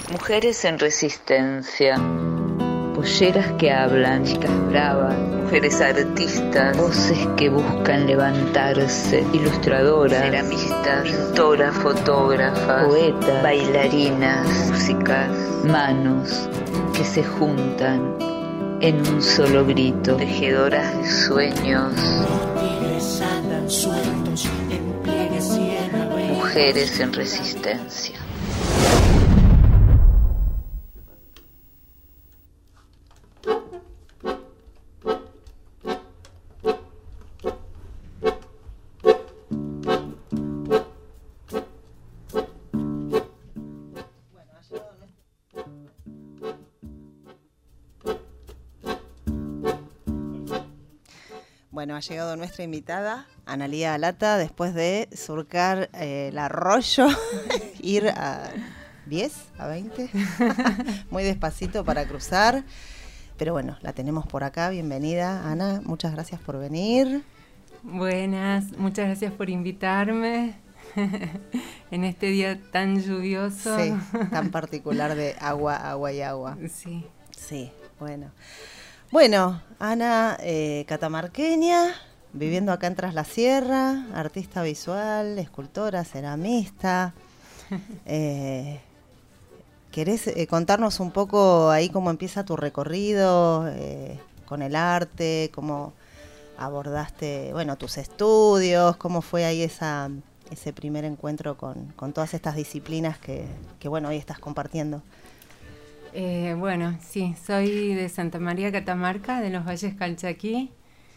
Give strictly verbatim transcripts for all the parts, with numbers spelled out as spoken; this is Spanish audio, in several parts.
Mujeres en resistencia. Polleras que hablan, chicas bravas, mujeres artistas, voces que buscan levantarse, ilustradoras, ceramistas, pintoras, fotógrafas, poetas, bailarinas, músicas, manos que se juntan en un solo grito, tejedoras de sueños, tigres andan sueltos en pliegues y en abril. Mujeres en resistencia. Bueno, ha llegado nuestra invitada, Analía Alata, después de surcar eh, el arroyo, ir a diez, a veinte, muy despacito para cruzar. Pero bueno, la tenemos por acá. Bienvenida, Ana. Muchas gracias por venir. Buenas, muchas gracias por invitarme en este día tan lluvioso. Sí, tan particular de agua, agua y agua. Sí. Sí, bueno. Bueno, Ana, eh, catamarqueña, viviendo acá en Tras la Sierra, artista visual, escultora, ceramista. Eh, ¿Querés eh, contarnos un poco ahí cómo empieza tu recorrido eh, con el arte? ¿Cómo abordaste, bueno, tus estudios? ¿Cómo fue ahí esa, ese primer encuentro con, con todas estas disciplinas que, que, bueno, hoy estás compartiendo? Eh, bueno, sí, soy de Santa María, Catamarca, de los Valles Calchaquí.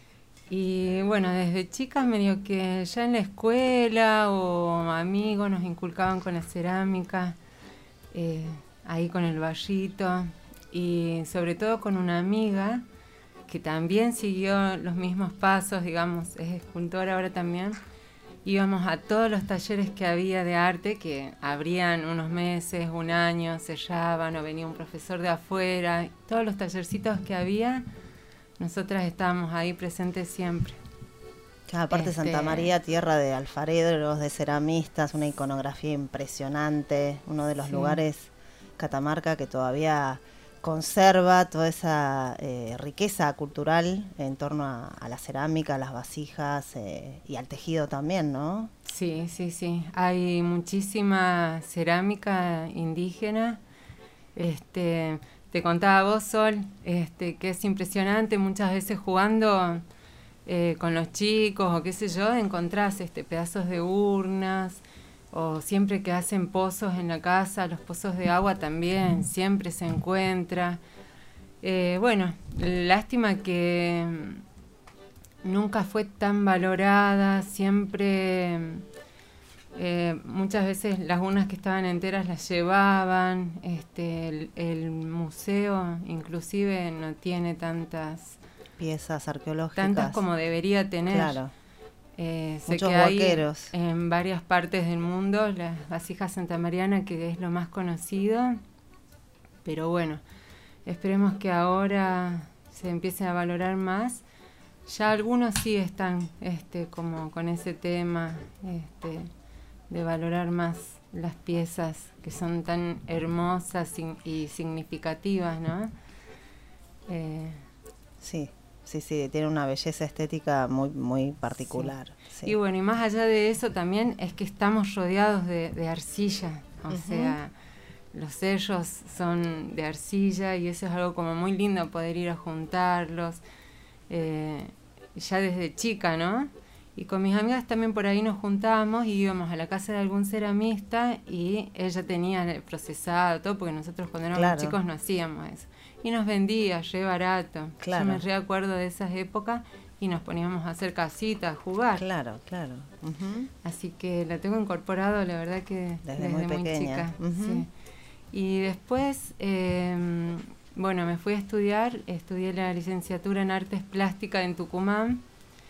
Y bueno, desde chica medio que ya en la escuela o amigos nos inculcaban con la cerámica, eh, ahí con el barrito. Y sobre todo con una amiga que también siguió los mismos pasos, digamos, es escultora ahora también. Íbamos a todos los talleres que había de arte, que abrían unos meses, un año, cerraban, o venía un profesor de afuera. Todos los tallercitos que había, nosotras estábamos ahí presentes siempre. Claro, aparte este... Santa María, tierra de alfareros, de ceramistas, una iconografía impresionante, uno de los sí. lugares, Catamarca, que todavía conserva toda esa eh, riqueza cultural en torno a, a la cerámica, a las vasijas eh, y al tejido también, ¿no? Sí, sí, sí. Hay muchísima cerámica indígena. Este, te contaba vos, Sol, este, que es impresionante. Muchas veces jugando eh, con los chicos o qué sé yo, encontrás este, pedazos de urnas. O siempre que hacen pozos en la casa, los pozos de agua también, siempre se encuentra. Eh, bueno, lástima que nunca fue tan valorada, siempre, eh, muchas veces las urnas que estaban enteras las llevaban, este, el, el museo inclusive no tiene tantas piezas arqueológicas. Tantas como debería tener. Claro. Eh, sé Muchos que hay huaqueros. En varias partes del mundo las vasijas santamarianas, que es lo más conocido, pero bueno, esperemos que ahora se empiece a valorar más. Ya algunos sí están este, como con ese tema este, de valorar más las piezas que son tan hermosas y, y significativas, ¿no? Eh, sí. Sí, sí, tiene una belleza estética muy muy particular. Sí. Sí. Y bueno, y más allá de eso también es que estamos rodeados de, de arcilla, o uh-huh. sea, los sellos son de arcilla y eso es algo como muy lindo poder ir a juntarlos, eh, ya desde chica, ¿no? Y con mis amigas también por ahí nos juntábamos y íbamos a la casa de algún ceramista y ella tenía procesado todo, porque nosotros cuando éramos claro. chicos no hacíamos eso. Y nos vendía re barato. Claro. Yo me reacuerdo de esas épocas y nos poníamos a hacer casitas, a jugar. Claro, claro. Uh-huh. Así que la tengo incorporado, la verdad que desde, desde muy, muy pequeña. chica. Uh-huh. Sí. Y después, eh, bueno, me fui a estudiar, estudié la licenciatura en Artes Plásticas en Tucumán.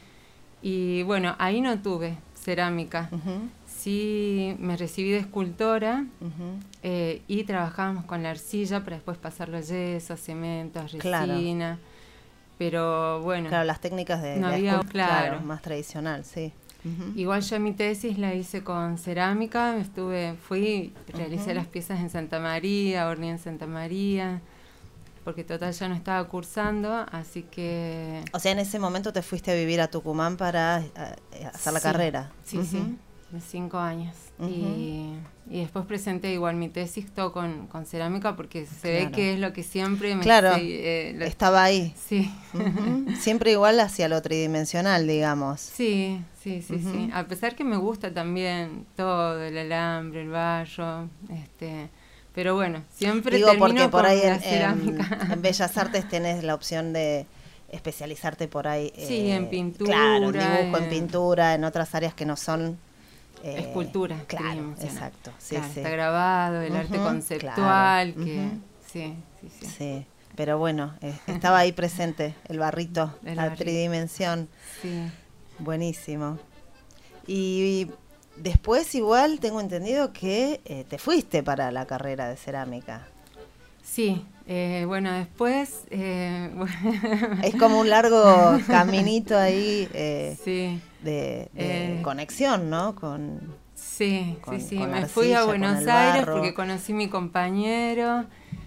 Y bueno, ahí no tuve cerámica. Uh-huh. Sí, me recibí de escultora uh-huh. eh, y trabajábamos con la arcilla para después pasarlo a yeso, cemento, a resina. Claro. Pero bueno. Claro, las técnicas de, no de había, escult- claro. claro, más tradicional, sí. Uh-huh. Igual yo mi tesis la hice con cerámica, estuve, fui, realicé uh-huh. las piezas en Santa María, horneé en Santa María, porque total ya no estaba cursando, así que... O sea, en ese momento te fuiste a vivir a Tucumán para uh, hacer la sí, carrera. Sí, uh-huh. sí, de cinco años. Uh-huh. y, y después presenté igual mi tesis todo con, con cerámica, porque se claro. ve que es lo que siempre me... Claro, se, eh, lo, estaba ahí. Sí. Uh-huh. Siempre igual hacia lo tridimensional, digamos. Sí, sí, sí, uh-huh. sí. A pesar que me gusta también todo, el alambre, el barro, este... Pero bueno, siempre Digo, termino porque por con ahí la en, cerámica. En, en Bellas Artes tenés la opción de especializarte por ahí. Sí, eh, en pintura. Claro, en dibujo, en en pintura, en otras áreas que no son... Eh, escultura. Claro, exacto. Sí, claro, sí. Está grabado, el uh-huh, arte conceptual, claro. que uh-huh. sí, sí, sí. Sí, pero bueno, eh, estaba ahí presente el barrito, el la barrito. Tridimensión. Sí. Buenísimo. Y... Después igual tengo entendido que eh, te fuiste para la carrera de cerámica. Sí, eh, bueno, después... Eh, es como un largo caminito ahí eh, sí. de, de eh, conexión, ¿no? Con, sí, con, sí, sí. Con me arcilla, fui a Buenos Aires barro. Porque conocí a mi compañero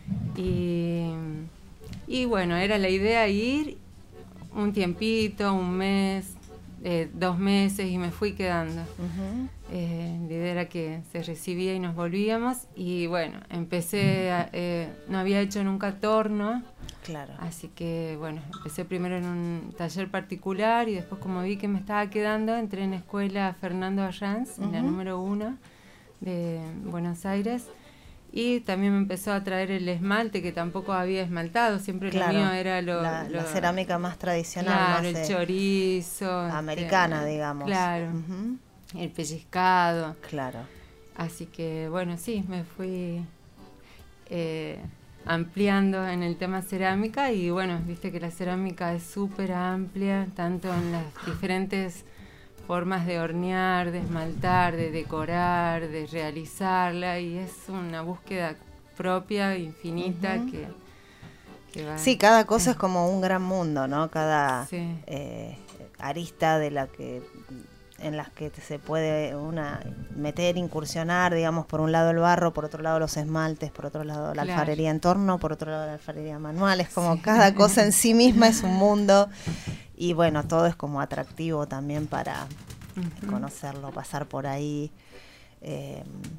y, y bueno, era la idea ir un tiempito, un mes... Eh, dos meses y me fui quedando. Uh-huh. Eh, la idea era que se recibía y nos volvíamos y bueno, empecé, a, eh, no había hecho nunca torno, claro. Así que bueno, empecé primero en un taller particular y después como vi que me estaba quedando, entré en la escuela Fernando Arranz, uh-huh. en la número uno de Buenos Aires. Y también me empezó a traer el esmalte, que tampoco había esmaltado, siempre claro, lo mío era lo la, lo... la cerámica más tradicional. Claro, más el de... chorizo. Americana, este, digamos. Claro, uh-huh. el pellizcado. Claro. Así que, bueno, sí, me fui eh, ampliando en el tema cerámica y, bueno, viste que la cerámica es súper amplia, tanto en las diferentes... formas de hornear, de esmaltar, de decorar, de realizarla y es una búsqueda propia, infinita uh-huh. que, que va... Sí, cada cosa eh. es como un gran mundo, ¿no? Cada sí. eh, arista de la que en las que se puede una meter, incursionar, digamos, por un lado el barro, por otro lado los esmaltes, por otro lado la claro. alfarería en torno, por otro lado la alfarería manual, es como sí. cada cosa en sí misma es un mundo. Y bueno, todo es como atractivo también para uh-huh. conocerlo, pasar por ahí. Eh,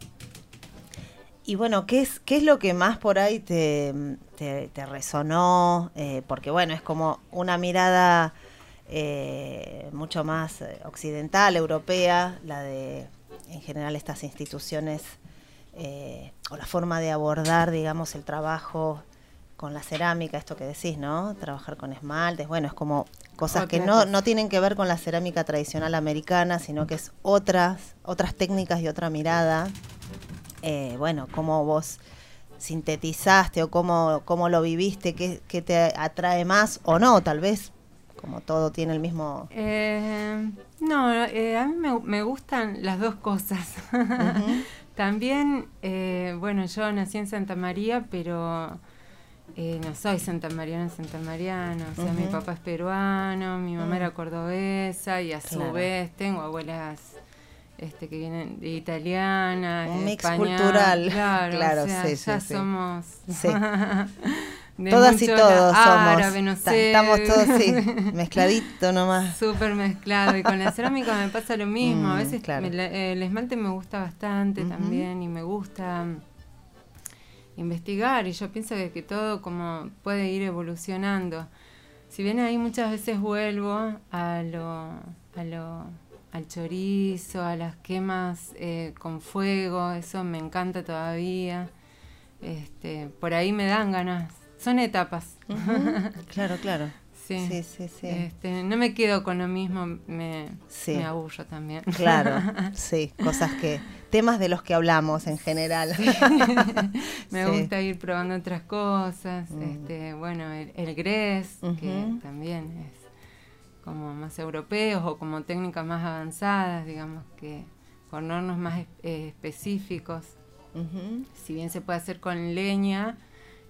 y bueno, ¿qué es qué es lo que más por ahí te, te, te resonó? Eh, porque bueno, es como una mirada eh, mucho más occidental, europea, la de en general estas instituciones, eh, o la forma de abordar, digamos, el trabajo con la cerámica, esto que decís, ¿no? Trabajar con esmaltes, bueno, es como cosas Otra que no, cosa. no tienen que ver con la cerámica tradicional americana, sino que es otras, otras técnicas y otra mirada. Eh, bueno, cómo vos sintetizaste o cómo, cómo lo viviste, qué, qué te atrae más o no, tal vez, como todo tiene el mismo... Eh, no, eh, a mí me, me gustan las dos cosas. Uh-huh. También, eh, bueno, yo nací en Santa María, pero... Eh, no soy santamariana, santamariana, o sea, uh-huh. mi papá es peruano, mi mamá uh-huh. era cordobesa y a claro. su vez tengo abuelas este, que vienen de italiana, un mix español, cultural, claro, claro, o sea, sí, ya sí, somos sí. Todas y todos árabe, somos, no sé. Estamos todos, sí, mezcladito nomás. Súper mezclado, y con la cerámica me pasa lo mismo, mm, a veces claro. me, el esmalte me gusta bastante uh-huh. también y me gusta... investigar y yo pienso que, que todo como puede ir evolucionando. Si bien ahí muchas veces vuelvo a lo, a lo, al chorizo, a las quemas eh, con fuego, eso me encanta todavía. Este, por ahí me dan ganas. Son etapas. Uh-huh. Claro, claro. Sí, sí, sí, sí. Este, no me quedo con lo mismo, me, sí. me aburro también. Claro, sí, cosas que, temas de los que hablamos en general. Sí. Me sí. gusta ir probando otras cosas, mm. este, bueno, el, el grés, uh-huh. que también es como más europeos o como técnicas más avanzadas, digamos que con hornos más eh, específicos. Uh-huh. Si bien se puede hacer con leña,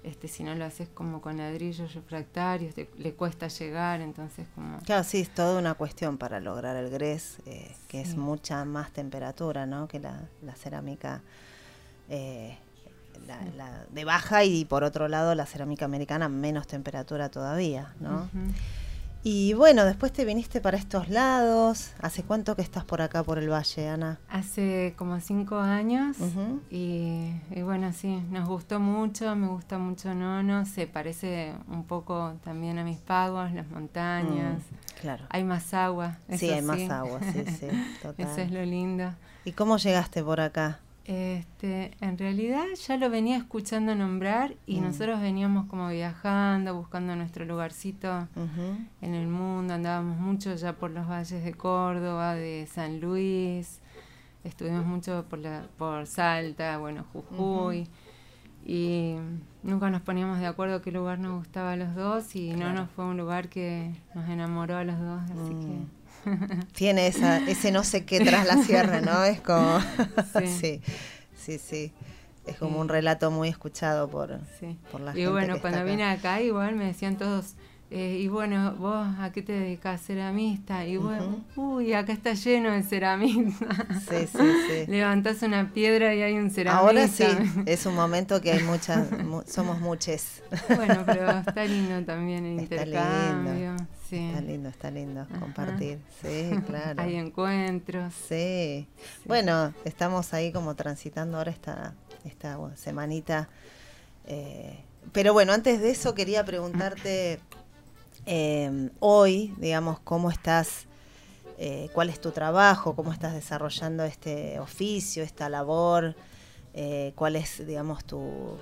Este, si no lo haces como con ladrillos refractarios, te, le cuesta llegar, entonces como... Claro, sí, es toda una cuestión para lograr el grés, eh, que Sí. es mucha más temperatura, ¿no? Que la, la cerámica eh, la, Sí. la de baja, y por otro lado la cerámica americana menos temperatura todavía, ¿no? Ujú. Y bueno, después te viniste para estos lados. ¿Hace cuánto que estás por acá, por el valle, Ana? Hace como cinco años Ujú. y, y bueno, sí, nos gustó mucho, me gusta mucho Nono, se parece un poco también a mis pagos, las montañas, Mm, claro. hay más agua. Sí, eso hay más agua, sí, sí, total. Eso es lo lindo. ¿Y cómo llegaste por acá? Este, en realidad ya lo venía escuchando nombrar y Mm. nosotros veníamos como viajando, buscando nuestro lugarcito Ujú. en el mundo, andábamos mucho ya por los valles de Córdoba, de San Luis, estuvimos mucho por la, por Salta, bueno, Jujuy, Ujú. y nunca nos poníamos de acuerdo qué lugar nos gustaba a los dos, y Claro. no nos fue un lugar que nos enamoró a los dos, así Mm. que Tiene esa, ese no sé qué tras la sierra, ¿no? Es como... Sí. sí, sí, sí. Es como Sí. un relato muy escuchado por, sí. por la Y gente bueno, que cuando está acá. vine acá igual me decían todos, eh, y bueno, ¿vos a qué te dedicás? Ceramista. Y bueno, uy, acá está lleno de ceramistas. Sí, sí, sí. Levantás una piedra y hay un ceramista. Ahora sí, es un momento que hay muchas, mu- somos muchos. Bueno, pero está lindo también el Está intercambio. lindo. Sí. Está lindo, está lindo Ajá. compartir. Sí, claro. Hay encuentros. Sí. Bueno, estamos ahí como transitando ahora esta, esta bueno, semanita. Eh, pero bueno, antes de eso quería preguntarte eh, hoy, digamos, cómo estás, eh, cuál es tu trabajo, cómo estás desarrollando este oficio, esta labor, eh, cuál es, digamos, tu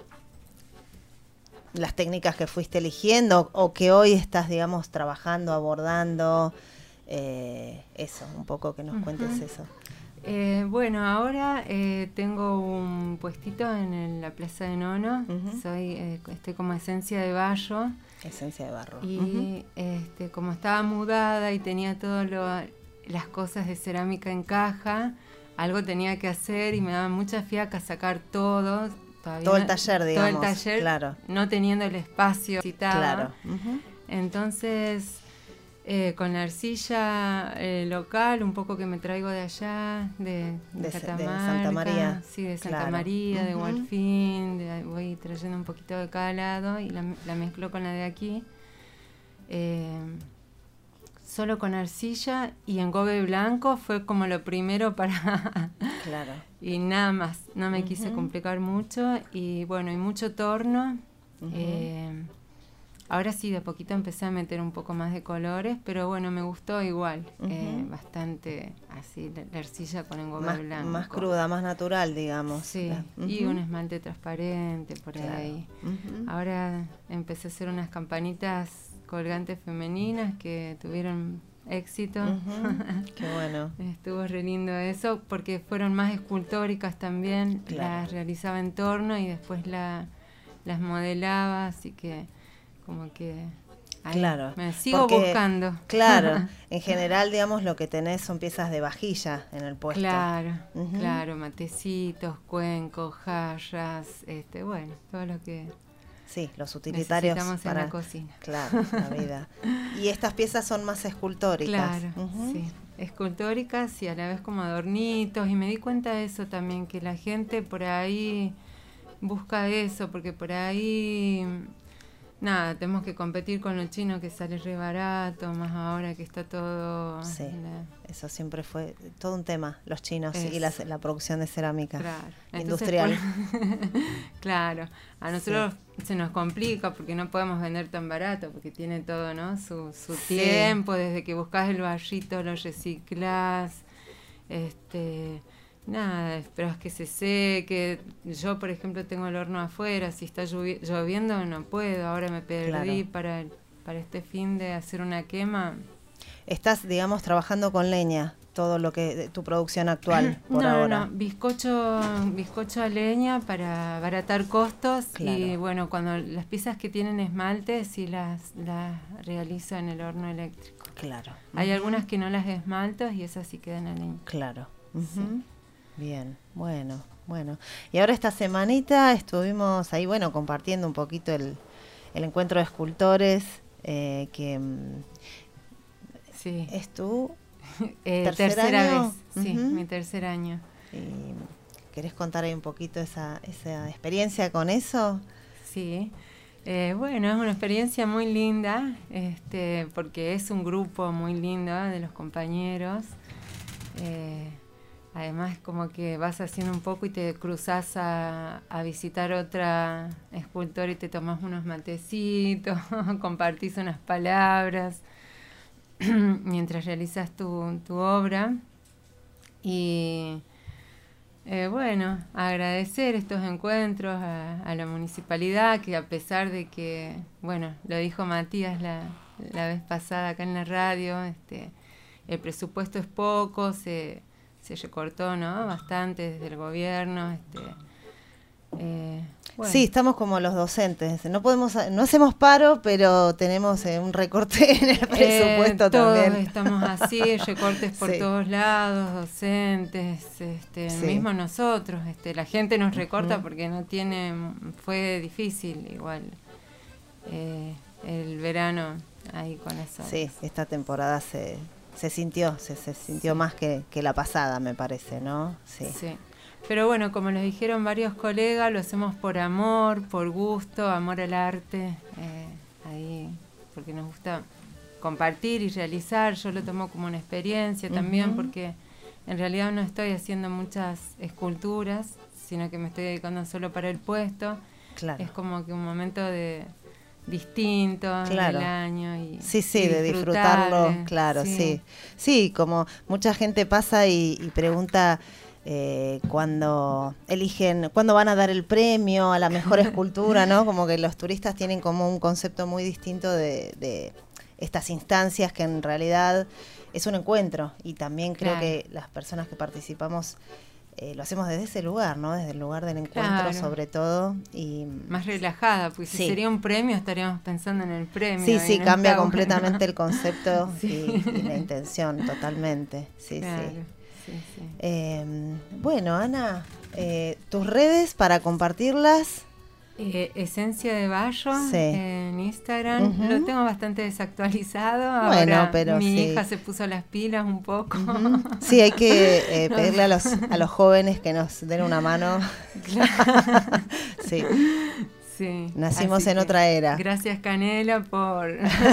las técnicas que fuiste eligiendo o que hoy estás, digamos, trabajando, abordando, eh, eso, un poco que nos cuentes Ujú. eso. Eh, bueno, ahora eh, tengo un puestito en el- la Plaza de Nono. Ujú. Soy, eh, estoy como esencia de barro. Esencia de barro. Y Ujú. este, como estaba mudada y tenía todas las cosas de cerámica en caja, algo tenía que hacer y me daba mucha fiaca sacar todo. Todavía Todo el no- taller, digamos. Todo el taller, Claro. no teniendo el espacio citado. Claro. Ujú. Entonces, eh, con la arcilla eh, local, un poco que me traigo de allá, de, de, De, de Catamarca, Santa María. sí, de Santa Claro. María, de Ujú. Gualfín, de- voy trayendo un poquito de cada lado y la, la mezclo con la de aquí. Eh, solo con arcilla y engobe blanco fue como lo primero para... Claro. y nada más, no me quise Ujú. complicar mucho y bueno, y mucho torno. Ujú. eh, ahora sí, de a poquito empecé a meter un poco más de colores, pero bueno, me gustó igual, Ujú. eh, bastante así, la, la arcilla con engobe Más, blanco. más cruda, más natural, digamos. Sí, La- y Ujú. un esmalte transparente por Claro. ahí. Ujú. Ahora empecé a hacer unas campanitas colgantes femeninas que tuvieron éxito. Ujú. Qué bueno. Estuvo re lindo eso porque fueron más escultóricas también. Claro. Las realizaba en torno y después la, las modelaba, así que como que ahí Claro, me sigo porque, buscando. Claro, en general, digamos, lo que tenés son piezas de vajilla en el puesto. Claro, Ujú. claro, matecitos, cuencos, jarras, este, bueno, todo lo que Sí, los utilitarios necesitamos para en la cocina. Claro, la vida. Y estas piezas son más escultóricas. Claro, Ujú. sí. Escultóricas y a la vez como adornitos. Y me di cuenta de eso también, que la gente por ahí busca eso, porque por ahí, nada, tenemos que competir con lo chino que sale re barato, más ahora que está todo... Sí, la- eso siempre fue todo un tema, los chinos y Es. la, la producción de cerámica Claro. Entonces, industrial. pues, claro, a nosotros se nos complica porque no podemos vender tan barato, porque tiene todo, ¿no? Su, su Sí. tiempo, desde que buscas el barrito, lo reciclas, este, nada, esperas que se seque. Yo, por ejemplo, tengo el horno afuera, si está llovi- lloviendo no puedo, ahora me perdí Claro. para, el- para este fin de hacer una quema. Estás, digamos, trabajando con leña, todo lo que de tu producción actual por no, ahora. no, no, bizcocho, bizcocho a leña para abaratar costos. Claro. Y bueno, cuando las piezas que tienen esmalte sí las, las realizo en el horno eléctrico. Claro. Hay algunas que no las esmalto y esas sí quedan a leña. Claro. Ujú. Bien, bueno, Bueno, y ahora esta semanita estuvimos ahí, bueno, compartiendo un poquito el, el encuentro de escultores, eh, que sí. es tu eh, tercer tercera año. vez, sí, Uh-huh. mi tercer año. Y, ¿querés contar ahí un poquito esa, esa experiencia con eso? Sí, eh, bueno, es una experiencia muy linda, este, porque es un grupo muy lindo de los compañeros. Eh, además, como que vas haciendo un poco y te cruzas a, a visitar otra escultora y te tomas unos matecitos, compartís unas palabras mientras realizas tu, tu obra. Y eh, bueno, agradecer estos encuentros a, a la municipalidad, que a pesar de que, bueno, lo dijo Matías la, la vez pasada acá en la radio, este, el presupuesto es poco, se, se recortó, ¿no?, bastante desde el gobierno. Este, eh, bueno. Sí, estamos como los docentes. No podemos, no hacemos paro, pero tenemos eh, un recorte en el presupuesto eh, todos también. Estamos así, recortes por Sí. todos lados, docentes, este, Sí. mismo nosotros. Este, la gente nos recorta Uh-huh. porque no tiene, fue difícil igual eh, el verano ahí con eso. Sí, esta temporada se, se sintió, se, se sintió Sí. más que, que la pasada, me parece, ¿no? Sí. Sí. Pero bueno, como nos dijeron varios colegas, lo hacemos por amor, por gusto, amor al arte, eh, ahí, porque nos gusta compartir y realizar. Yo lo tomo como una experiencia también, Ujú. porque en realidad no estoy haciendo muchas esculturas, sino que me estoy dedicando solo para el puesto. Claro. Es como que un momento de distinto Claro. del año. Y, Sí, sí, y de disfrutable. disfrutarlo, claro, sí. Sí, como mucha gente pasa y, y pregunta eh, cuándo eligen, cuándo van a dar el premio a la mejor escultura, ¿no? Como que los turistas tienen como un concepto muy distinto de, de estas instancias, que en realidad es un encuentro, y también creo Claro. que las personas que participamos eh, lo hacemos desde ese lugar, ¿no? Desde el lugar del encuentro, Claro. sobre todo, y Más relajada, porque si Sí. sería un premio estaríamos pensando en el premio. sí, y sí, no cambia está completamente bueno. el concepto Sí. y, y la intención, totalmente. Sí, Claro, sí. sí, sí. Eh, bueno, Ana, eh, tus redes para compartirlas. Eh, Esencia de Barro Sí. en Instagram. Ujú. Lo tengo bastante desactualizado. Bueno, Ahora pero mi sí. hija se puso las pilas un poco. Ujú. Sí, hay que eh, pedirle a los, a los jóvenes que nos den una mano. Sí, Sí. nacimos Así en que otra era. Gracias, Canela, por,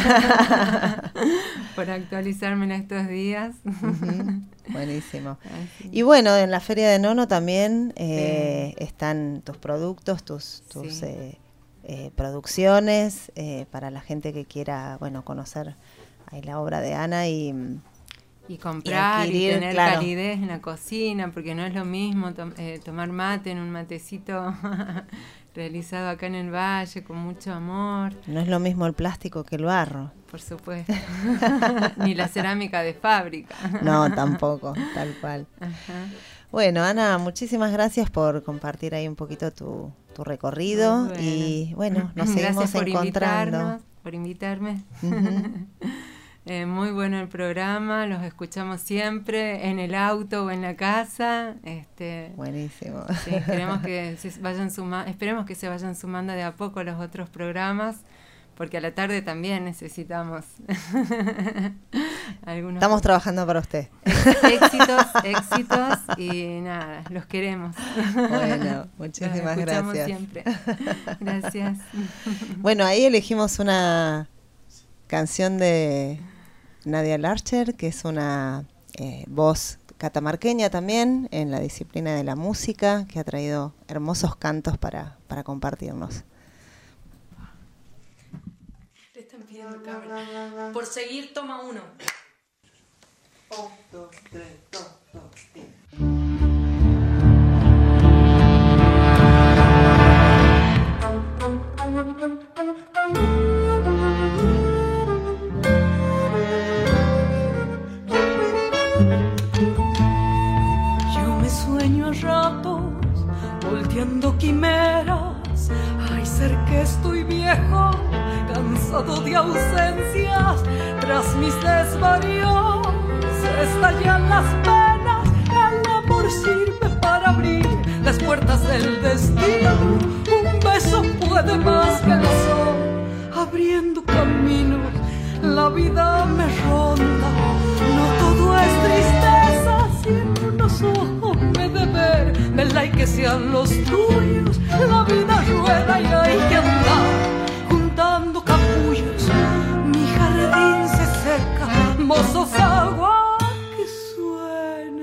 por actualizarme en estos días. Ujú. Buenísimo. Así. Y bueno, en la Feria de Nono también eh, están tus productos, tus, tus Sí. eh, eh, producciones, eh, para la gente que quiera, bueno, conocer ahí la obra de Ana y... Y comprar y, adquirir, tener claro. calidez en la cocina, porque no es lo mismo to- eh, tomar mate en un matecito realizado acá en el valle con mucho amor, No es lo mismo el plástico que el barro. por supuesto, ni la cerámica de fábrica. No, tampoco, tal cual. Ajá. Bueno, Ana, muchísimas gracias por compartir ahí un poquito tu, tu recorrido. Bueno. Y bueno, nos seguimos Gracias por encontrando. invitarnos, por invitarme. Ujú. Eh, muy bueno el programa, los escuchamos siempre en el auto o en la casa. Este, Buenísimo. sí, queremos que se vayan suma- esperemos que se vayan sumando de a poco los otros programas, porque a la tarde también necesitamos algunos Estamos trabajando para usted. éxitos, éxitos y nada, los queremos. Bueno, Los muchísimas escuchamos gracias. siempre. Gracias. Bueno, ahí elegimos una canción de Nadia Larcher, que es una eh, voz catamarqueña también en la disciplina de la música, que ha traído hermosos cantos para, para compartirnos. Le están pidiendo cámara. Por seguir, toma uno. Yo me sueño a ratos, volteando quimeras. Ay, ser que estoy viejo, cansado de ausencias. Tras mis desvaríos se estallan las penas. El amor sirve para abrir las puertas del destino. Un beso puede más que el sol, abriendo caminos. La vida me ronda, no todo es tristeza. Si en unos ojos me de ver, vela y que sean los tuyos. La vida rueda y hay que andar juntando capullos. Mi jardín se seca, mozos agua que suena.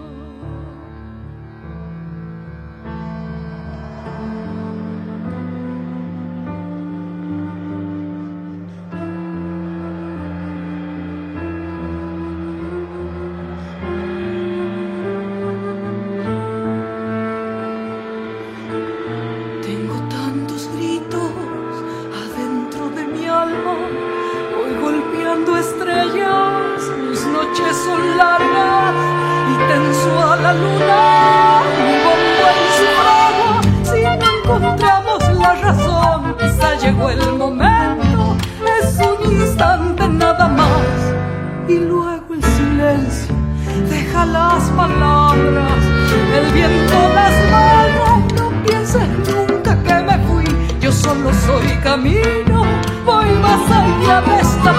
Tengo tantos gritos adentro de mi alma, voy golpeando estrellas, mis noches son largas y tenso a la luna, mi bombo en su agua. Si no encontramos la razón, quizá llegó el momento, es un instante nada más. Y luego el silencio deja las palabras, el viento las barra. No pienses nunca que me fui, yo solo soy camino, voy más allá de esta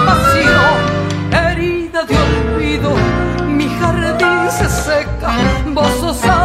pasión. Herida de olvido, mi jardín se seca, vos sos